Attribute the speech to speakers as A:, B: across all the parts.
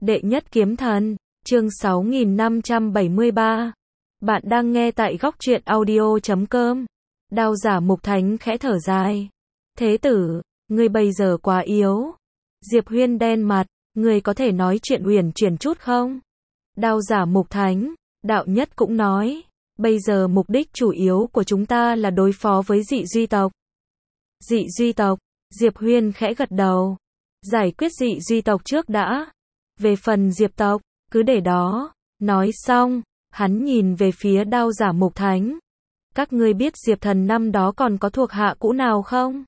A: Đệ nhất kiếm thần, chương 6573. Bạn đang nghe tại góc truyện audio.com. Đao giả Mục Thánh khẽ thở dài. Thế tử, ngươi bây giờ quá yếu. Diệp Huyên đen mặt, ngươi có thể nói chuyện uyển chuyển chút không? Đao giả Mục Thánh, đạo nhất cũng nói, bây giờ mục đích chủ yếu của chúng ta là đối phó với dị duy tộc. Dị duy tộc, Diệp Huyên khẽ gật đầu. Giải quyết dị duy tộc trước đã. Về phần Diệp tộc, cứ để đó. Nói xong, hắn nhìn về phía đao giả Mục Thánh. Các ngươi biết Diệp thần năm đó còn có thuộc hạ cũ nào không?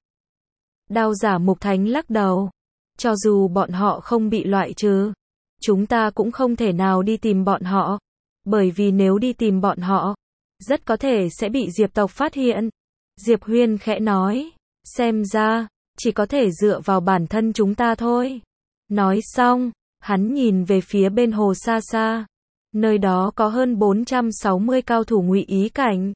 A: Đao giả Mục Thánh lắc đầu. Cho dù bọn họ không bị loại trừ, chúng ta cũng không thể nào đi tìm bọn họ. Bởi vì nếu đi tìm bọn họ, rất có thể sẽ bị Diệp tộc phát hiện. Diệp Huyên khẽ nói, xem ra, chỉ có thể dựa vào bản thân chúng ta thôi. Nói xong, hắn nhìn về phía bên hồ xa xa. Nơi đó có hơn 460 cao thủ ngụy ý cảnh.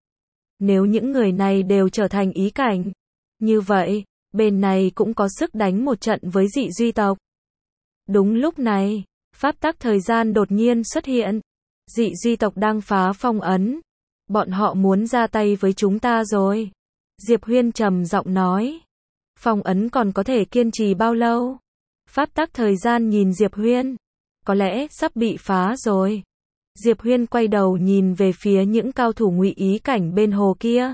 A: Nếu những người này đều trở thành ý cảnh, như vậy, bên này cũng có sức đánh một trận với dị duy tộc. Đúng lúc này, pháp tắc thời gian đột nhiên xuất hiện. Dị duy tộc đang phá phong ấn. Bọn họ muốn ra tay với chúng ta rồi. Diệp Huyên trầm giọng nói. Phong ấn còn có thể kiên trì bao lâu? Pháp tắc thời gian nhìn Diệp Huyên. Có lẽ sắp bị phá rồi. Diệp Huyên quay đầu nhìn về phía những cao thủ ngụy ý cảnh bên hồ kia.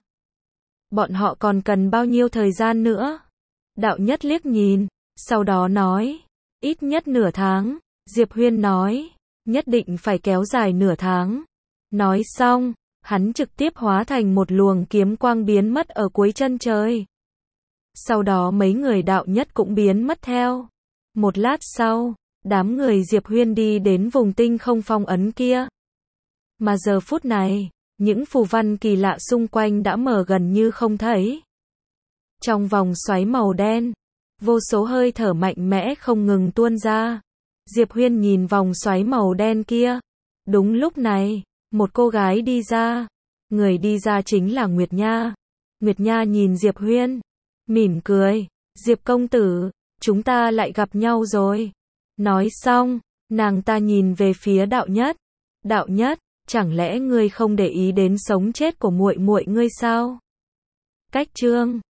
A: Bọn họ còn cần bao nhiêu thời gian nữa? Đạo nhất liếc nhìn, sau đó nói, ít nhất nửa tháng. Diệp Huyên nói, nhất định phải kéo dài nửa tháng. Nói xong, hắn trực tiếp hóa thành một luồng kiếm quang biến mất ở cuối chân trời. Sau đó mấy người đạo nhất cũng biến mất theo. Một lát sau, đám người Diệp Huyên đi đến vùng tinh không phong ấn kia. Mà giờ phút này, những phù văn kỳ lạ xung quanh đã mở gần như không thấy. Trong vòng xoáy màu đen, vô số hơi thở mạnh mẽ không ngừng tuôn ra. Diệp Huyên nhìn vòng xoáy màu đen kia. Đúng lúc này, một cô gái đi ra. Người đi ra chính là Nguyệt Nha. Nguyệt Nha nhìn Diệp Huyên, mỉm cười. Diệp công tử, chúng ta lại gặp nhau rồi. Nói xong, nàng ta nhìn về phía đạo nhất. Đạo nhất, chẳng lẽ ngươi không để ý đến sống chết của muội muội ngươi sao? Cách chương